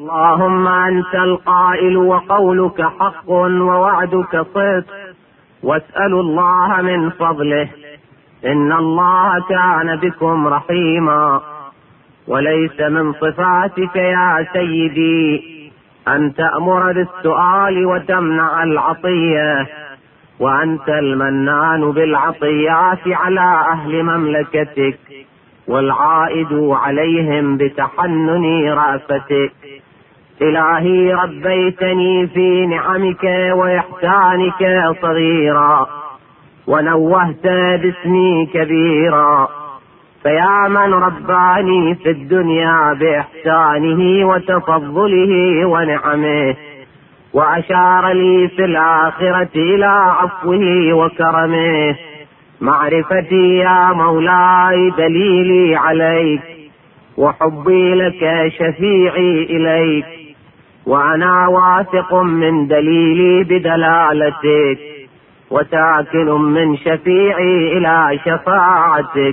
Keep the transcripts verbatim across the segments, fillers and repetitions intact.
اللهم أنت القائل وقولك حق ووعدك صدق، واسأل الله من فضله، إن الله كان بكم رحيما. وليس من صفاتك يا سيدي أن تأمر بالسؤال وتمنع العطية، وأنت المنان بالعطيات على أهل مملكتك، والعائد عليهم بتحنن رأفتك. إلهي ربيتني في نعمك وإحسانك صغيرا، ونوهت باسمي كبيرا، فيا من رباني في الدنيا بإحسانه وتفضله ونعمه، وأشار لي في الآخرة إلى عفوه وكرمه. معرفتي يا مولاي دليلي عليك، وحبي لك شفيعي إليك، وأنا واثق من دليلي بدلالتك، وساكن من شفيعي إلى شفاعتك.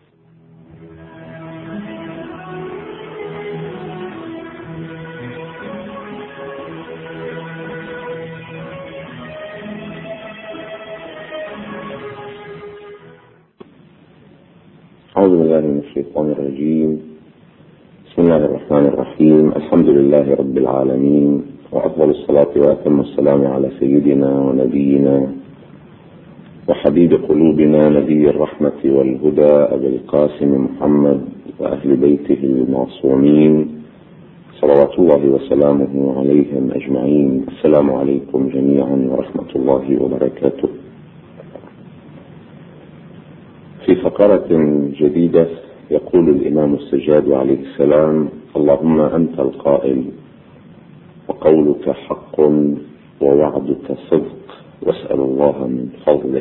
أعوذ بالله من الشيطان الرجيم. بسم الله الرحمن الرحيم. الحمد لله رب العالمين، وأفضل الصلاة وأتم السلام على سيدنا ونبينا وحبيب قلوبنا نبي الرحمة والهدى أبي القاسم محمد وأهل بيته المعصومين صلوات الله وسلامه عليهم أجمعين. السلام عليكم جميعا ورحمة الله وبركاته. في فقرة جديدة يقول الإمام السجاد عليه السلام: اللهم أنت القائل وقولك حق ووعدك صدق، واسأل الله من فضله،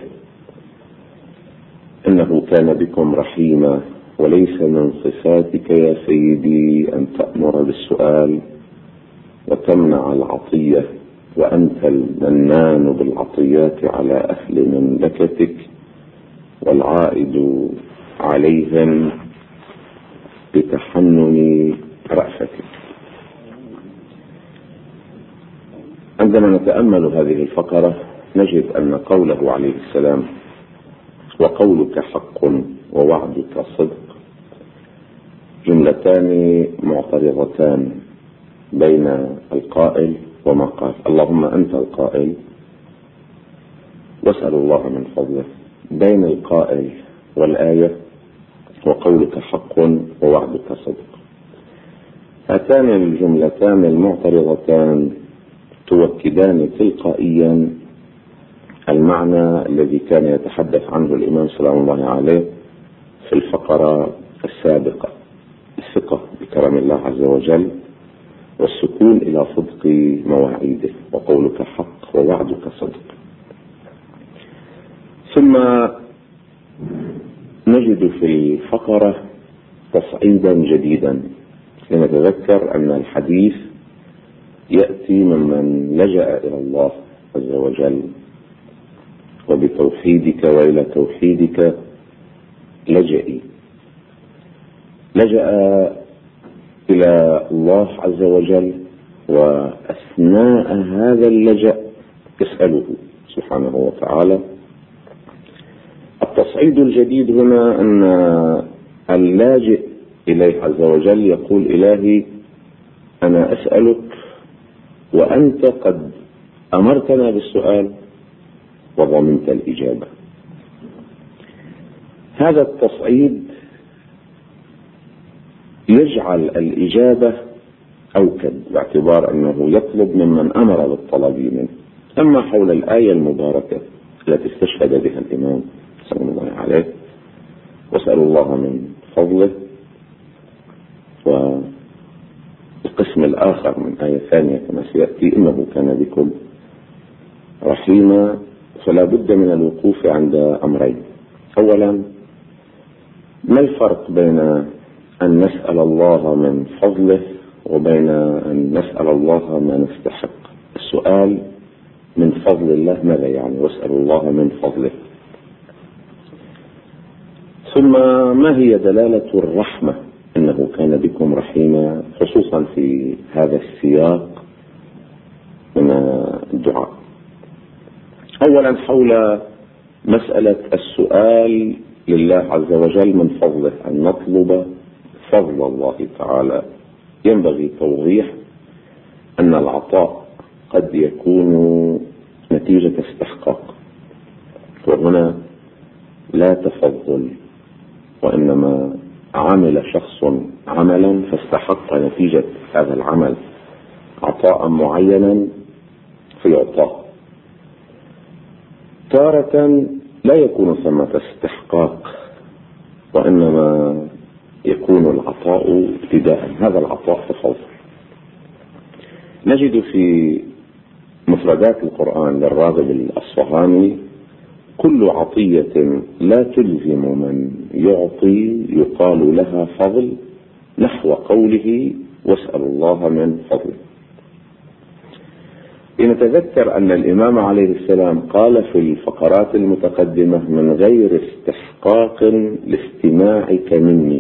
إنه كان بكم رحيما. وليس من صفاتك يا سيدي أن تأمر بالسؤال وتمنع العطية، وأنت المنان بالعطيات على أهل مملكتك، والعائد عليهم بتحنن رأفتك. عندما نتأمل هذه الفقرة نجد أن قوله عليه السلام وقولك حق ووعدك صدق جملتان معترضتان بين القائل وما قال. اللهم أنت القائل واسأل الله من فضله، بين القائل والآية وقولك حق ووعدك صدق. هاتان الجملتان المعترضتان تؤكدان تلقائيا المعنى الذي كان يتحدث عنه الإمام سلام الله عليه في الفقرة السابقة: الثقة بكرم الله عز وجل، والسكون إلى صدق مواعيده، وقولك حق ووعدك صدق. ثم نجد في الفقرة تصعيدا جديدا لنتذكر أن الحديث يأتي ممن لجأ إلى الله عز وجل، وبتوحيدك وإلى توحيدك لجئي. لجأ إلى الله عز وجل، وأثناء هذا اللجأ يسأله سبحانه وتعالى. التصعيد الجديد هنا أن اللاجئ إليه عز وجل يقول: إلهي أنا أسألك وأنت قد أمرتنا بالسؤال وضمنت الإجابة. هذا التصعيد يجعل الإجابة أوكد، باعتبار أنه يطلب ممن أمر بالطلب منه. أما حول الآية المباركة التي استشهد بها الإمام سلام الله عليه: واسأل الله من فضله، والقسم الآخر من آية ثانية كما سيأتي: إنه كان بكم رحيما. فلا بد من الوقوف عند أمرين. أولا، ما الفرق بين أن نسأل الله من فضله وبين أن نسأل الله ما نستحق؟ السؤال من فضل الله ماذا يعني؟ واسأل الله من فضله. ثم ما هي دلالة الرحمة إنه كان بكم رحيما، خصوصا في هذا السياق من الدعاء. أولا حول مسألة السؤال لله عز وجل من فضله، أن نطلب فضل الله تعالى. ينبغي توضيح أن العطاء قد يكون نتيجة استحقاق، وهنا لا تفضل، وإنما عمل شخص عملا فاستحق نتيجة هذا العمل عطاء معينا فيعطاه. تارة لا يكون ثمة استحقاق، وإنما يكون العطاء ابتداء، هذا العطاء تفضل. نجد في مفردات القرآن للراغب الأصفهاني: كل عطية لا تلزم من يعطي يقال لها فضل، نحو قوله واسأل الله من فضله. لنتذكر أن الإمام عليه السلام قال في الفقرات المتقدمة: من غير استحقاق لاستماعك مني.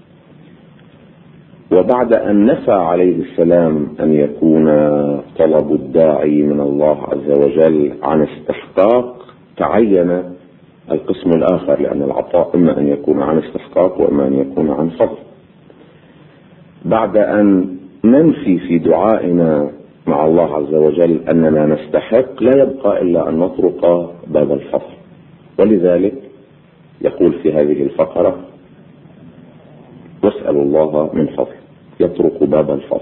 وبعد أن نفى عليه السلام أن يكون طلب الداعي من الله عز وجل عن استحقاق، تعين القسم الآخر، لأن العطاء إما أن يكون عن استحقاق وإما أن يكون عن فضل. بعد أن ننفي في دعائنا مع الله عز وجل أننا نستحق، لا يبقى إلا أن نطرق باب الفضل. ولذلك يقول في هذه الفقرة: واسأل الله من فضل، يطرق باب الفضل.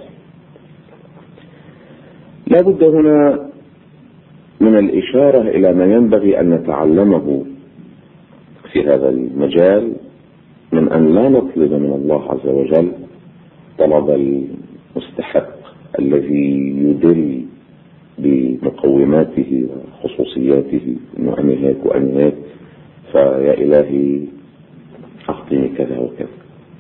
لا بد هنا من الإشارة إلى ما ينبغي أن نتعلمه في هذا المجال، من أن لا نطلب من الله عز وجل طلب المستحق الذي يدل بمقوماته وخصوصياته، إنه أنا هيك وأنا هيك فيا إلهي أعطني كذا وكذا.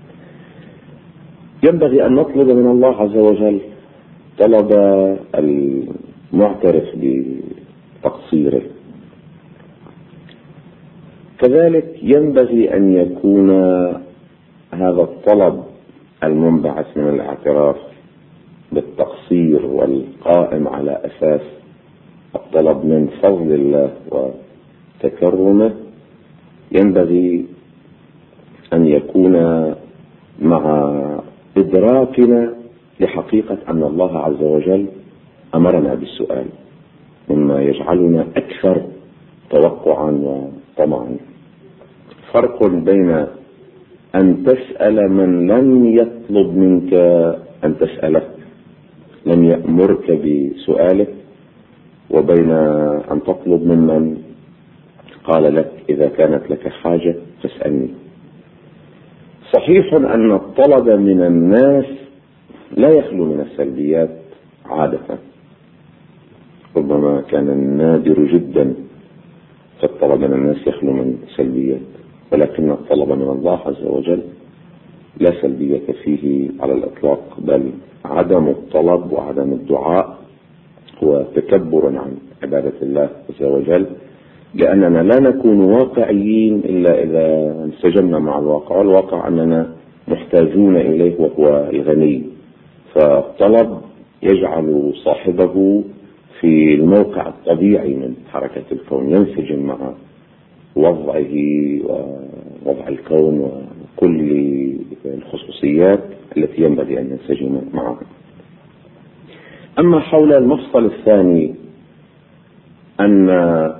ينبغي أن نطلب من الله عز وجل طلب المعترف بتقصيره. كذلك ينبغي أن يكون هذا الطلب المنبعث من الاعتراف بالتقصير والقائم على أساس الطلب من فضل الله وتكرمه، ينبغي أن يكون مع إدراكنا لحقيقة أن الله عز وجل أمرنا بالسؤال، مما يجعلنا أكثر توقعا وطمعا. فرق بين أن تسأل من لم يطلب منك أن تسأله، لم يأمرك بسؤاله، وبين أن تطلب ممن قال لك إذا كانت لك حاجة فاسألني. صحيح أن الطلب من الناس لا يخلو من السلبيات عادة، ربما كان النادر جدا فالطلب من الناس يخلو من سلبيات، ولكن الطلب من الله عز وجل لا سلبية فيه على الإطلاق، بل عدم الطلب وعدم الدعاء هو تكبر عن عبادة الله عز وجل، لأننا لا نكون واقعيين إلا إذا انسجمنا مع الواقع، والواقع أننا محتاجون إليه وهو الغني. فالطلب يجعل صاحبه في الموقع الطبيعي من حركة الكون، ينسجم مع وضعه ووضع الكون وكل الخصوصيات التي ينبغي أن ينسجم معها. أما حول المفصل الثاني، أن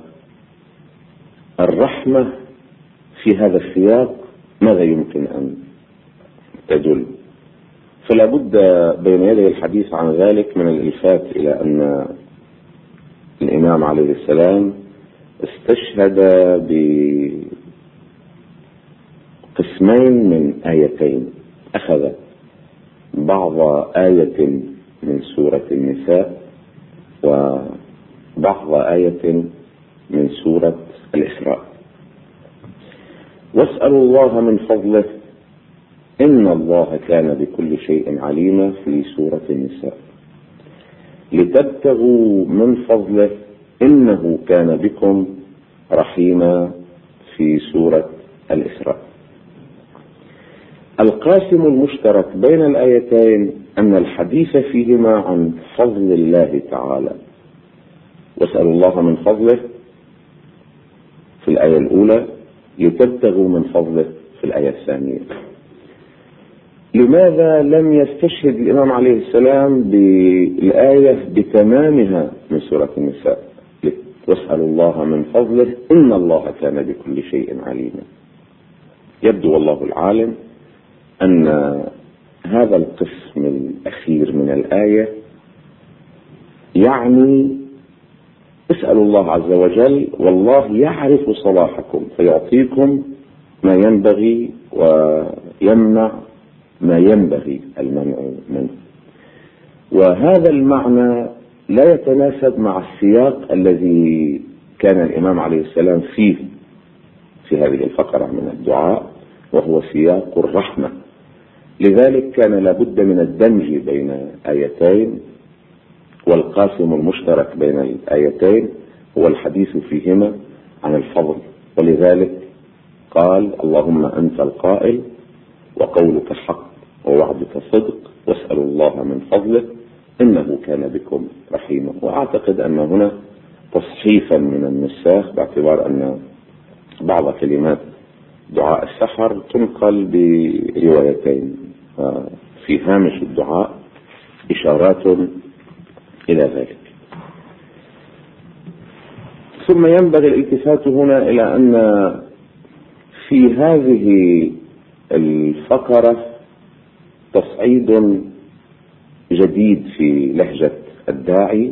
الرحمة في هذا السياق ماذا يمكن أن تدل؟ فلا بد بين يدي الحديث عن ذلك من الإلفات إلى أن الإمام عليه السلام استشهد بقسمين من آيتين. أخذ بعض آية من سورة النساء وبعض آية من سورة الإسراء. واسألوا الله من فضله إن الله كان بكل شيء عليما في سورة النساء، لتبتغوا من فضله إنه كان بكم رحيما في سورة الإسراء. القاسم المشترك بين الآيتين أن الحديث فيهما عن فضل الله تعالى، واسألوا الله من فضله في الآية الأولى، لتبتغوا من فضله في الآية الثانية. لماذا لم يستشهد الإمام عليه السلام بالآية بتمامها من سورة النساء؟ واسألوا الله من فضله إن الله كان بكل شيء عليما. يبدو والله العالم أن هذا القسم الأخير من الآية يعني اسألوا الله عز وجل والله يعرف صلاحكم فيعطيكم ما ينبغي ويمنع ما ينبغي المنع منه. وهذا المعنى لا يتناسب مع السياق الذي كان الإمام عليه السلام فيه في هذه الفقرة من الدعاء، وهو سياق الرحمة. لذلك كان لابد من الدمج بين آيتين، والقاسم المشترك بين الآيتين هو الحديث فيهما عن الفضل. ولذلك قال اللهم أنت القائل وقولك حق ووعدك صدق واسألوا الله من فضله إنه كان بكم رحيما. وأعتقد أن هنا تصحيفا من النساخ، باعتبار أن بعض كلمات دعاء السحر تنقل بروايتين، في هامش الدعاء إشارات إلى ذلك. ثم ينبغي الالتفات هنا إلى أن في هذه الفقرة تصعيد جديد في لهجة الداعي،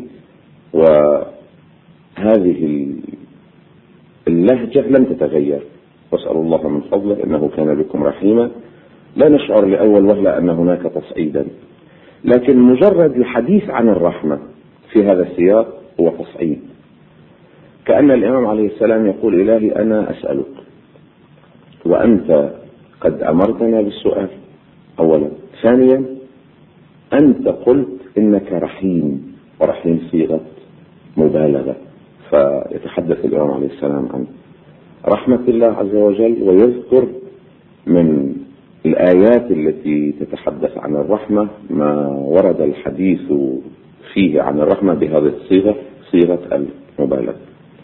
وهذه اللهجة لم تتغير. واسألوا الله من فضله إنه كان بكم رحيما. لا نشعر لأول وهلة أن هناك تصعيدا، لكن مجرد الحديث عن الرحمة في هذا السياق هو تصعيد، كأن الإمام عليه السلام يقول إلهي أنا أسألك وأنت قد أمرتنا بالسؤال أولا، ثانيا أنت قلت إنك رحيم، ورحيم صيغة مبالغة. فيتحدث الإمام عليه السلام عن رحمة الله عز وجل، ويذكر من الآيات التي تتحدث عن الرحمة ما ورد الحديث فيه عن الرحمة بهذه الصيغة، صيغة المبالغة.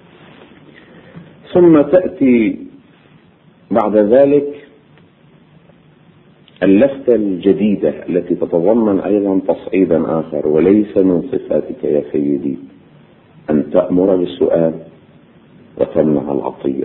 ثم تأتي بعد ذلك اللفتة الجديدة التي تتضمن أيضا تصعيدا آخر، وليس من صفاتك يا سيدي أن تأمر بالسؤال وتمنع العطية.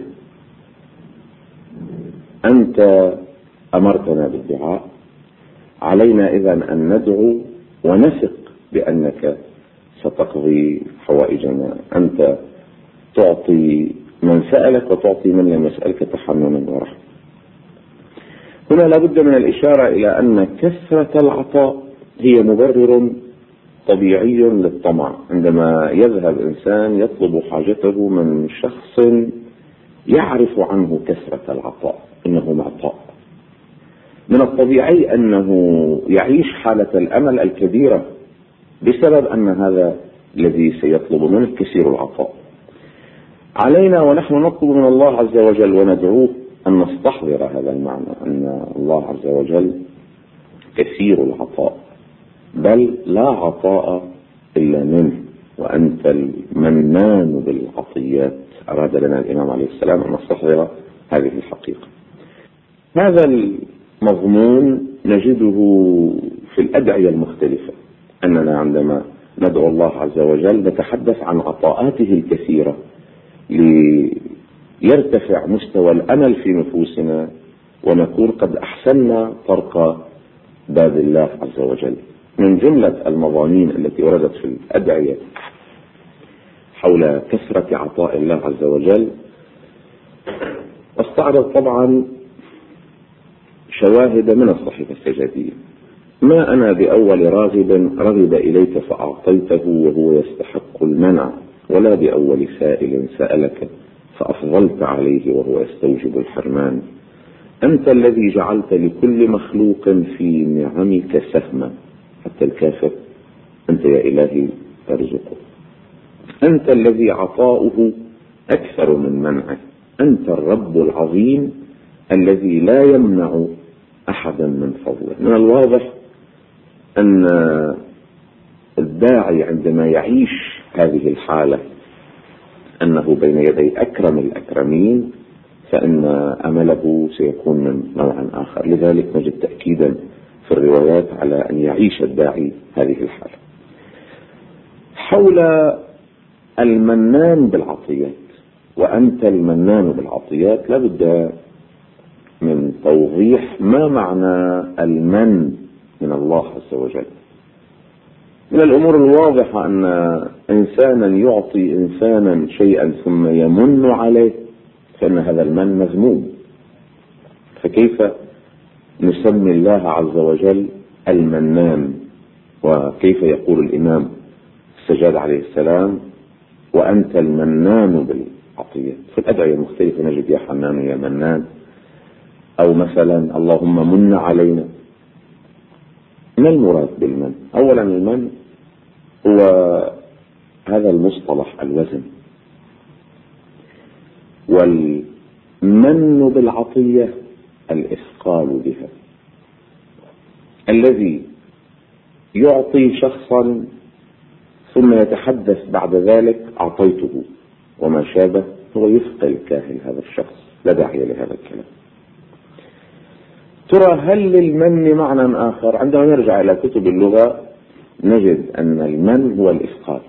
أنت أمرتنا بالدعاء، علينا إذن أن ندعو ونثق بأنك ستقضي حوائجنا. أنت تعطي من سألك وتعطي من لم يسألك تحننا ورحمة. هنا لابد من الإشارة إلى أن كثرة العطاء هي مبرر طبيعي للطمع. عندما يذهب إنسان يطلب حاجته من شخص يعرف عنه كثرة العطاء إنه معطاء، من الطبيعي أنه يعيش حالة الأمل الكبيرة بسبب أن هذا الذي سيطلب منه كثير العطاء. علينا ونحن نطلب من الله عز وجل وندعوه أن نستحضر هذا المعنى، أن الله عز وجل كثير العطاء، بل لا عطاء إلا منه، وأنت المنان بالعطيات. أراد لنا الإمام عليه السلام أن نستحضر هذه الحقيقة. هذا المضمون نجده في الأدعية المختلفة، أننا عندما ندعو الله عز وجل نتحدث عن عطاءاته الكثيرة ليرتفع مستوى الأمل في نفوسنا ونكون قد أحسننا طرق باب الله عز وجل. من جملة المضامين التي وردت في الأدعية حول كثرة عطاء الله عز وجل، استعرض طبعا شواهد من الصحيفة السجادية. ما أنا بأول راغب رغب إليك فأعطيته وهو يستحق المنع، ولا بأول سائل سألك فأفضلت عليه وهو يستوجب الحرمان. أنت الذي جعلت لكل مخلوق في نعمك سهما، حتى الكافر أنت يا إلهي ترزقه. أنت الذي عطاؤه أكثر من منعه. أنت الرب العظيم الذي لا يمنع أحدا من فضله. من الواضح أن الداعي عندما يعيش هذه الحالة أنه بين يدي أكرم الأكرمين فإن أمله سيكون من نوع آخر. لذلك نجد تأكيدا في الروايات على أن يعيش الداعي هذه الحالة. حول المنان بالعطيات، وأنت المنان بالعطيات، لابد من توضيح ما معنى المن من الله عز وجل. من الأمور الواضحة أن إنسانا يعطي إنسانا شيئا ثم يمن عليه فإن هذا المن مذموم. فكيف نسمي الله عز وجل المنان؟ وكيف يقول الإمام السجاد عليه السلام وأنت المنان بالعطية؟ في الأدعية المختلفة نجد يا حنان يا منان، أو مثلا اللهم من علينا. ما المراد بالمن؟ أولا المن هو هذا المصطلح الوزن، والمن بالعطية الإثقال بها. الذي يعطي شخصا ثم يتحدث بعد ذلك أعطيته وما شابه هو يثقل كاهل هذا الشخص، لا داعي لهذا الكلام. ترى هل للمن معنى آخر؟ عندما نرجع إلى كتب اللغة نجد أن المن هو الإثقال،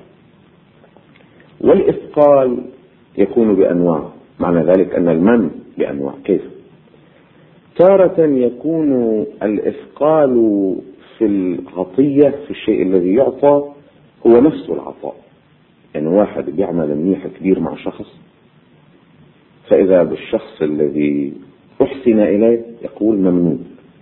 والإثقال يكون بأنواع. معنى ذلك أن المن بأنواع. كيف؟ تارة يكون الإثقال في العطية في الشيء الذي يعطى هو نفس العطاء. يعني واحد بيعمل منيح كبير مع شخص، فإذا بالشخص الذي أحسن إليه يقول ممنون،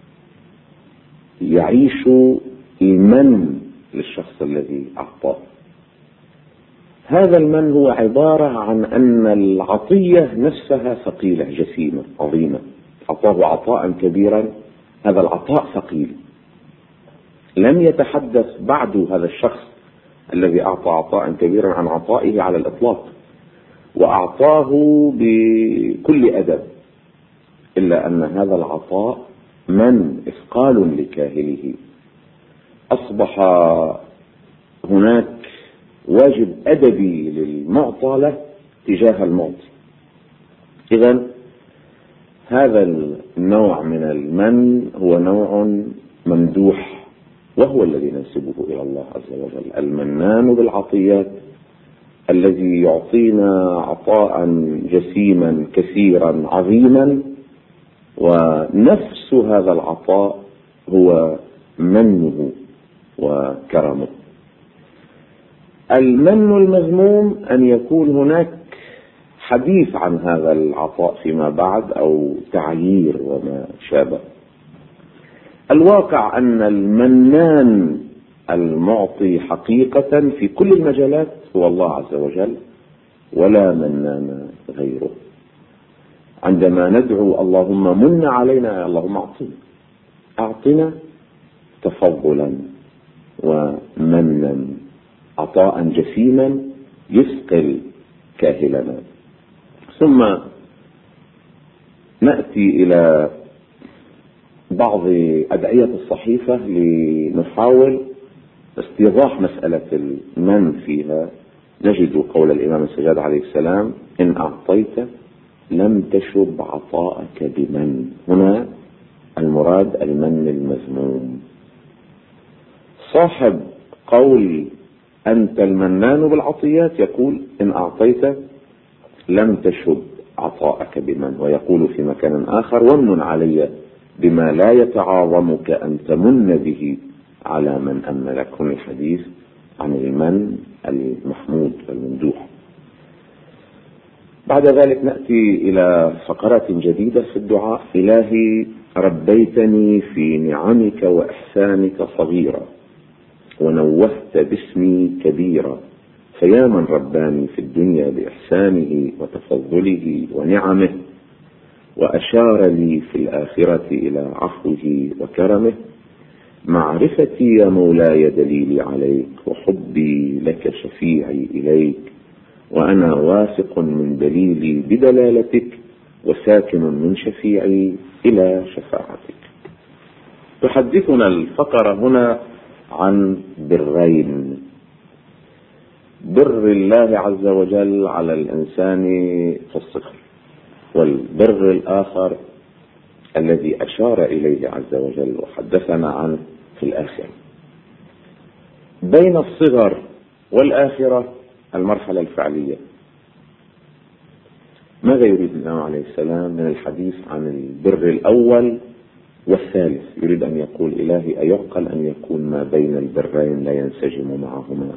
يعيش المن للشخص الذي أعطاه. هذا المن هو عبارة عن أن العطية نفسها ثقيلة جسيمة عظيمة، أعطاه عطاء كبيرا، هذا العطاء ثقيل. لم يتحدث بعد هذا الشخص الذي أعطى عطاء كبيرا عن عطائه على الإطلاق، وأعطاه بكل أدب، إلا أن هذا العطاء من إثقال لكاهله. أصبح هناك واجب أدبي للمعطى له تجاه المعطي. إذن هذا النوع من المن هو نوع ممدوح، وهو الذي ننسبه إلى الله عز وجل، المنان بالعطيات، الذي يعطينا عطاء جسيما كثيرا عظيما، ونفس هذا العطاء هو منه وكرمه. المن المذموم أن يكون هناك حديث عن هذا العطاء فيما بعد أو تعيير وما شابه. الواقع أن المنان المعطي حقيقة في كل المجالات هو الله عز وجل، ولا منان غيره. عندما ندعو اللهم من علينا، اللهم أعطنا أعطنا تفضلا ومنا، عطاء جسيما يثقل كاهلنا. ثم نأتي إلى بعض أدعية الصحيفة لنحاول استيضاح مسألة المن فيها. نجد قول الإمام السجاد عليه السلام إن أعطيت لم تشب عطاءك بمن. هنا المراد المن المذموم. صاحب قول أنت المنان بالعطيات يقول إن أعطيت لم تشب عطاءك بمن، ويقول في مكان آخر ومن علي بما لا يتعاظمك أن تمن به على من أملك. هنا الحديث عن المن المحمود الممدوح. بعد ذلك نأتي إلى فقرات جديدة في الدعاء. إلهي ربيتني في نعمك وإحسانك صغيرا، ونوهت باسمي كبيرا، فيا من رباني في الدنيا بإحسانه وتفضله ونعمه، وأشار لي في الآخرة إلى عفوه وكرمه. معرفتي يا مولاي دليلي عليك، وحبي لك شفيعي إليك، وأنا واثق من دليلي بدلالتك، وساكن من شفيعي إلى شفاعتك. تحدثنا الفقرة هنا عن برين: بر الله عز وجل على الإنسان في الصغر، والبر الآخر الذي أشار إليه عز وجل وحدثنا عنه في الآخرة. بين الصغر والآخرة المرحلة الفعلية. ماذا يريد الإمام عليه السلام من الحديث عن البر الأول والثالث؟ يريد أن يقول: إلهي أيعقل أن يكون ما بين البرين لا ينسجم معهما؟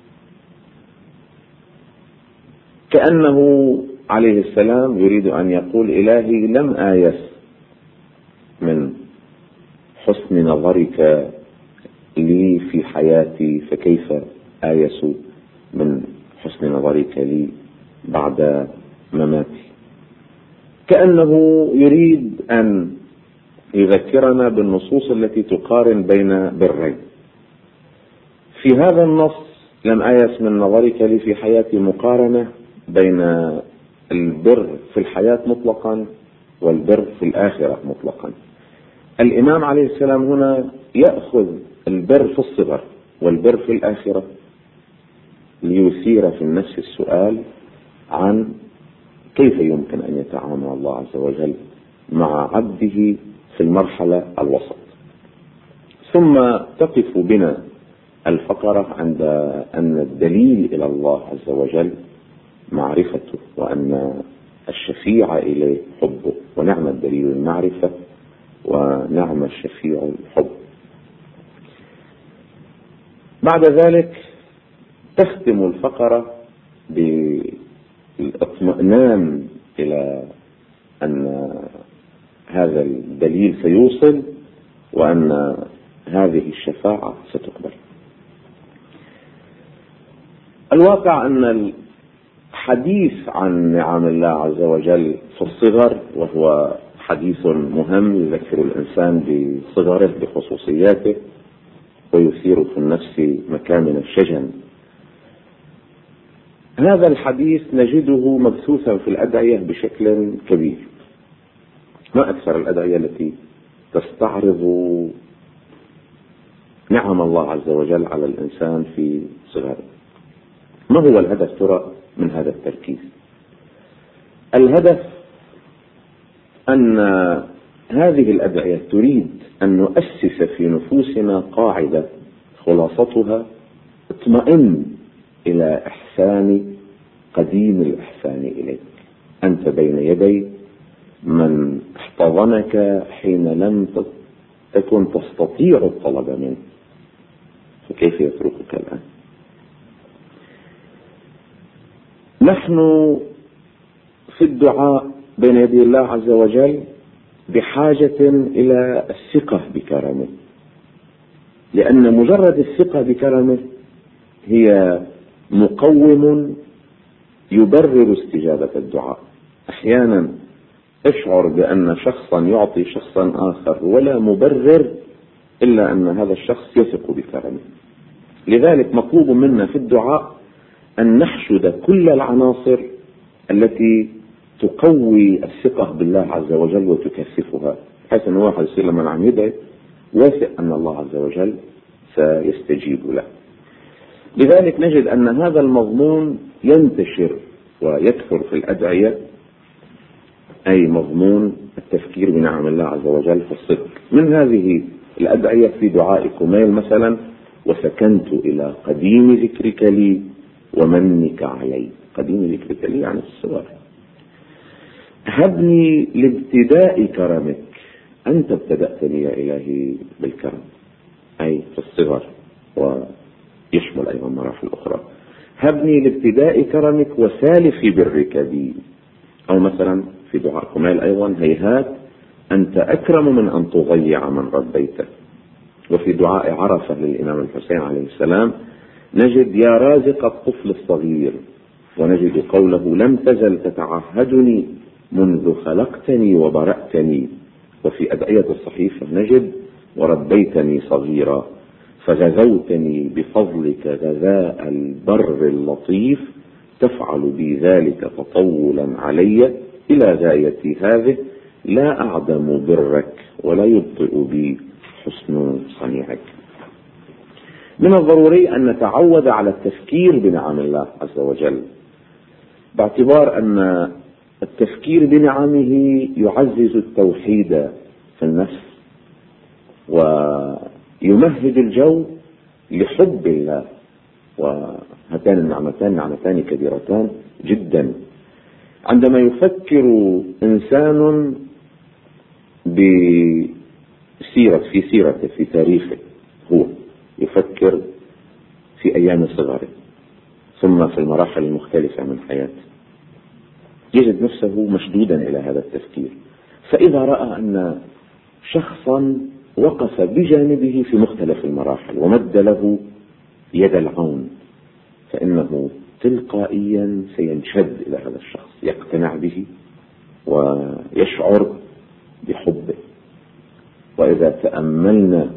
كأنه عليه السلام يريد أن يقول: إلهي لم آيس من حسن نظرك لي في حياتي، فكيف آيس من حسن نظرك لي بعد مماتي. كأنه يريد أن يذكرنا بالنصوص التي تقارن بين برين. في هذا النص لم آيس من نظرك لي في حياتي مقارنة بين البر في الحياة مطلقا والبر في الآخرة مطلقا. الإمام عليه السلام هنا يأخذ البر في الصغر والبر في الآخرة ليثير في النفس السؤال عن كيف يمكن أن يتعامل الله عز وجل مع عبده في المرحلة الوسط. ثم تقف بنا الفقرة عند أن الدليل إلى الله عز وجل معرفته، وأن الشفيع إليه حبه، ونعم الدليل المعرفة ونعم الشفيع الحب. بعد ذلك تختم الفقرة بالاطمئنان إلى أن هذا الدليل سيوصل، وأن هذه الشفاعة ستقبل. الواقع أن الحديث عن نعم الله عز وجل في الصغر، وهو حديث مهم يذكر الإنسان بصغره بخصوصياته ويثير في النفس مكامن الشجن، هذا الحديث نجده مبثوثا في الأدعية بشكل كبير. ما أكثر الأدعية التي تستعرض نعم الله عز وجل على الإنسان في صغره. ما هو الهدف ترى من هذا التركيز؟ الهدف أن هذه الأدعية تريد أن نؤسس في نفوسنا قاعدة خلاصتها: اطمئن إلى إحسان قديم الإحسان إليك، أنت بين يدي من احتضنك حين لم تكن تستطيع الطلب منه، فكيف يتركك الآن؟ نحن في الدعاء بين يدي الله عز وجل بحاجة إلى الثقة بكرمه، لأن مجرد الثقة بكرمه هي مقوم يبرر استجابة الدعاء. أحيانا أشعر بأن شخصا يعطي شخصا آخر ولا مبرر إلا أن هذا الشخص يثق بكرمه. لذلك مطلوب منا في الدعاء أن نحشد كل العناصر التي تقوي الثقة بالله عز وجل وتكثفها، حيث أن واحد يصير لما عم يدعي واثق أن الله عز وجل سيستجيب له. لذلك نجد أن هذا المضمون ينتشر ويكثر في الأدعية، أي مضمون التفكير بنعم الله عز وجل في الصدق. من هذه الأدعية في دعاء كميل مثلا: وسكنت إلى قديم ذكرك لي ومنك علي. قديم ذكرك لي يعني الصغر. هبني لابتداء كرمك، أنت ابتدأتني يا إلهي بالكرم، أي في الصغر ويشمل أيضا مراحل أخرى. هبني لابتداء كرمك وسالف برك بي. أو مثلا في دعاء كميل أيضا: هيهات أنت أكرم من أن تضيع من ربيته. وفي دعاء عرفة للإمام الحسين عليه السلام نجد: يا رازق الطفل الصغير، ونجد قوله: لم تزل تتعهدني منذ خلقتني وبرأتني. وفي أدعية الصحيفة نجد: وربيتني صغيرا فغذوتني بفضلك غذاء البر اللطيف، تفعل بي ذلك تطولا علي إلى غايتي هذه، لا أعدم برك ولا يبطئ بي حسن صنيعك. من الضروري أن نتعود على التفكير بنعم الله عز وجل، باعتبار أن التفكير بنعمه يعزز التوحيد في النفس ويمهد الجو لحب الله، وهاتان النعمتان نعمتان كبيرتان جدا. عندما يفكر إنسان بسيرة في سيرته في تاريخه، هو يفكر في أيام صغره ثم في المراحل المختلفة من حياته، يجد نفسه مشدودا إلى هذا التفكير. فإذا رأى أن شخصا وقف بجانبه في مختلف المراحل ومد له يد العون، فإنه تلقائيا سينشد إلى هذا الشخص، يقتنع به ويشعر بحبه. وإذا تأملنا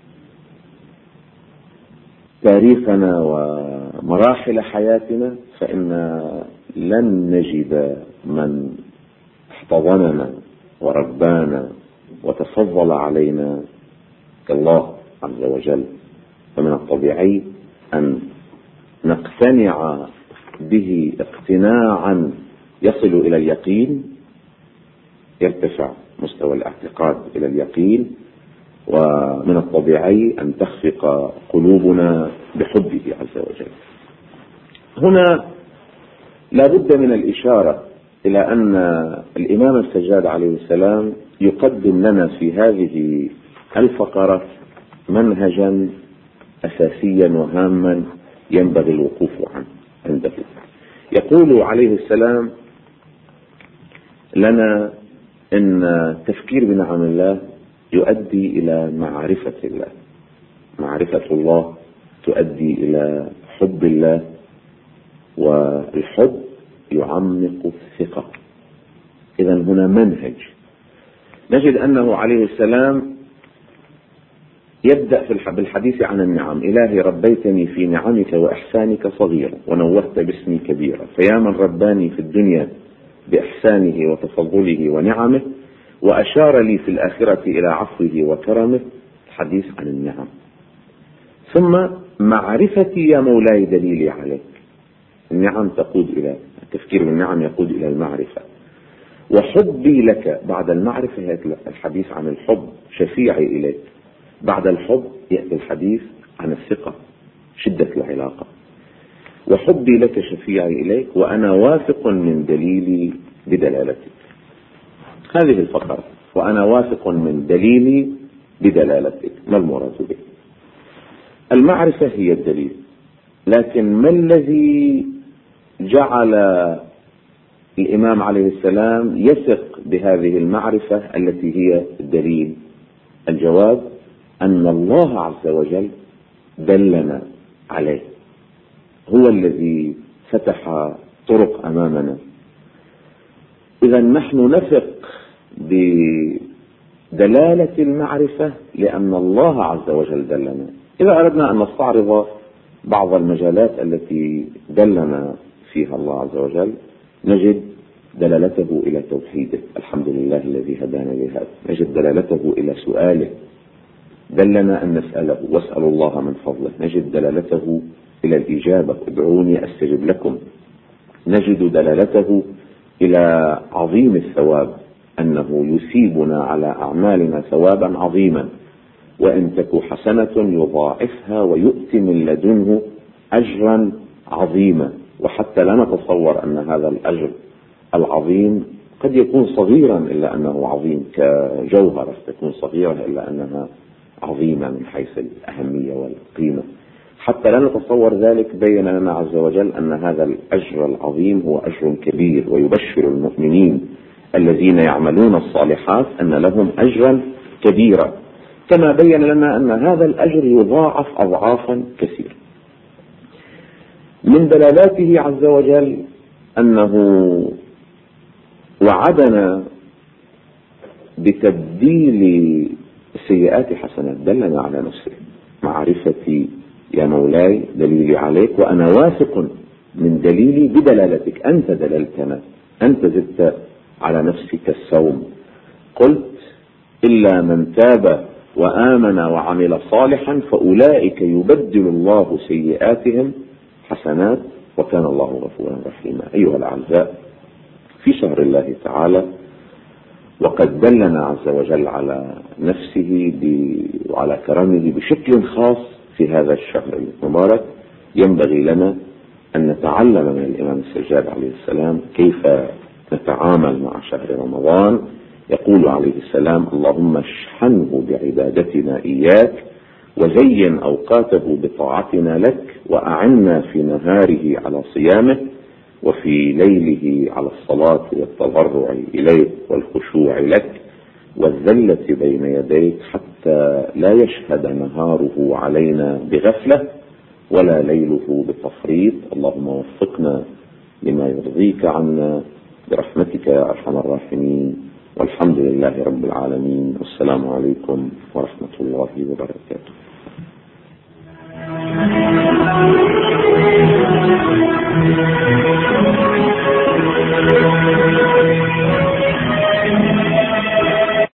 تاريخنا ومراحل حياتنا فإن لن نجد من احتضننا وربانا وتفضل علينا كالله عز وجل. فمن الطبيعي أن نقتنع به اقتناعا يصل إلى اليقين، يرتفع مستوى الاعتقاد إلى اليقين، ومن الطبيعي أن تخفق قلوبنا بحبه عز وجل. هنا لا بد من الإشارة إلى أن الإمام السجاد عليه السلام يقدم لنا في هذه الفقرة منهجا أساسيا وهاما ينبغي الوقوف عنده. يقول عليه السلام لنا إن التفكير بنعم الله يؤدي إلى معرفة الله، معرفة الله تؤدي إلى حب الله، والحب يعمق الثقة. إذا هنا منهج. نجد أنه عليه السلام يبدأ في بالحديث عن النعم. إلهي ربيتني في نعمك وإحسانك صغيرا ونوهت باسمي كبيرا، فيا من رباني في الدنيا بإحسانه وتفضله ونعمه، وأشار لي في الآخرة إلى عفوه وكرمه. الحديث عن النعم. ثم معرفتي يا مولاي دليلي عليك. النعم تقود إلى التفكير بالنعم، يقود إلى المعرفة. وحبي لك بعد المعرفة يأتي الحديث عن الحب، شفيعي إليك. بعد الحب يأتي الحديث عن الثقة، شدة العلاقة. وحبي لك شفيعي إليك وأنا واثق من دليلي بدلالتك. هذه الفقرة، وأنا واثق من دليلي بدلالتك. ما المراد به؟ المعرفة هي الدليل، لكن ما الذي جعل الإمام عليه السلام يثق بهذه المعرفة التي هي الدليل؟ الجواب أن الله عز وجل دلنا عليه، هو الذي فتح طرق أمامنا. إذا نحن نثق بدلالة المعرفة لأن الله عز وجل دلنا. إذا أردنا أن نستعرض بعض المجالات التي دلنا فيها الله عز وجل، نجد دلالته إلى توحيده، الحمد لله الذي هدانا لهذا. نجد دلالته إلى سؤاله، دلنا أن نسأله واسألوا الله من فضله. نجد دلالته إلى الإجابة، ادعوني أستجب لكم. نجد دلالته إلى عظيم الثواب، أنه يثيبنا على أعمالنا ثوابا عظيما، وإن تك حسنة يضاعفها ويؤتي من لدنه أجرا عظيما. وحتى لا نتصور أن هذا الأجر العظيم قد يكون صغيرا إلا أنه عظيم، كجوهرة تكون صغيرة إلا أنها عظيمة من حيث الأهمية والقيمة. حتى لا نتصور ذلك بين لنا عز وجل أن هذا الأجر العظيم هو أجر كبير، ويبشر المؤمنين الذين يعملون الصالحات أن لهم أجرا كبيرا، كما بين لنا أن هذا الأجر يضاعف أضعافا كثيرة. من دلالاته عز وجل أنه وعدنا بتبديل السيئات حسنات، دلنا على نفسه. معرفتي يا مولاي دليلي عليك وأنا واثق من دليلي بدلالتك. أنت دللتنا، أنت زدت على نفسك الصوم. قلت إلا من تاب وآمن وعمل صالحا فأولئك يبدل الله سيئاتهم حسنات وكان الله غفورا رحيما. أيها الأعزاء، في شهر الله تعالى وقد دلنا عز وجل على نفسه وعلى كرمه بشكل خاص في هذا الشهر المبارك، ينبغي لنا أن نتعلم من الإمام السجاد عليه السلام كيف نتعامل مع شهر رمضان. يقول عليه السلام: اللهم اشحنه بعبادتنا إياك وزين أوقاته بطاعتنا لك، وأعنا في نهاره على صيامه وفي ليله على الصلاة والتضرع إليك والخشوع لك والذلة بين يديك، حتى لا يشهد نهاره علينا بغفلة ولا ليله بتفريط. اللهم وفقنا لما يرضيك عنا برحمتك يا أرحم الراحمين، والحمد لله رب العالمين، والسلام عليكم ورحمة الله وبركاته.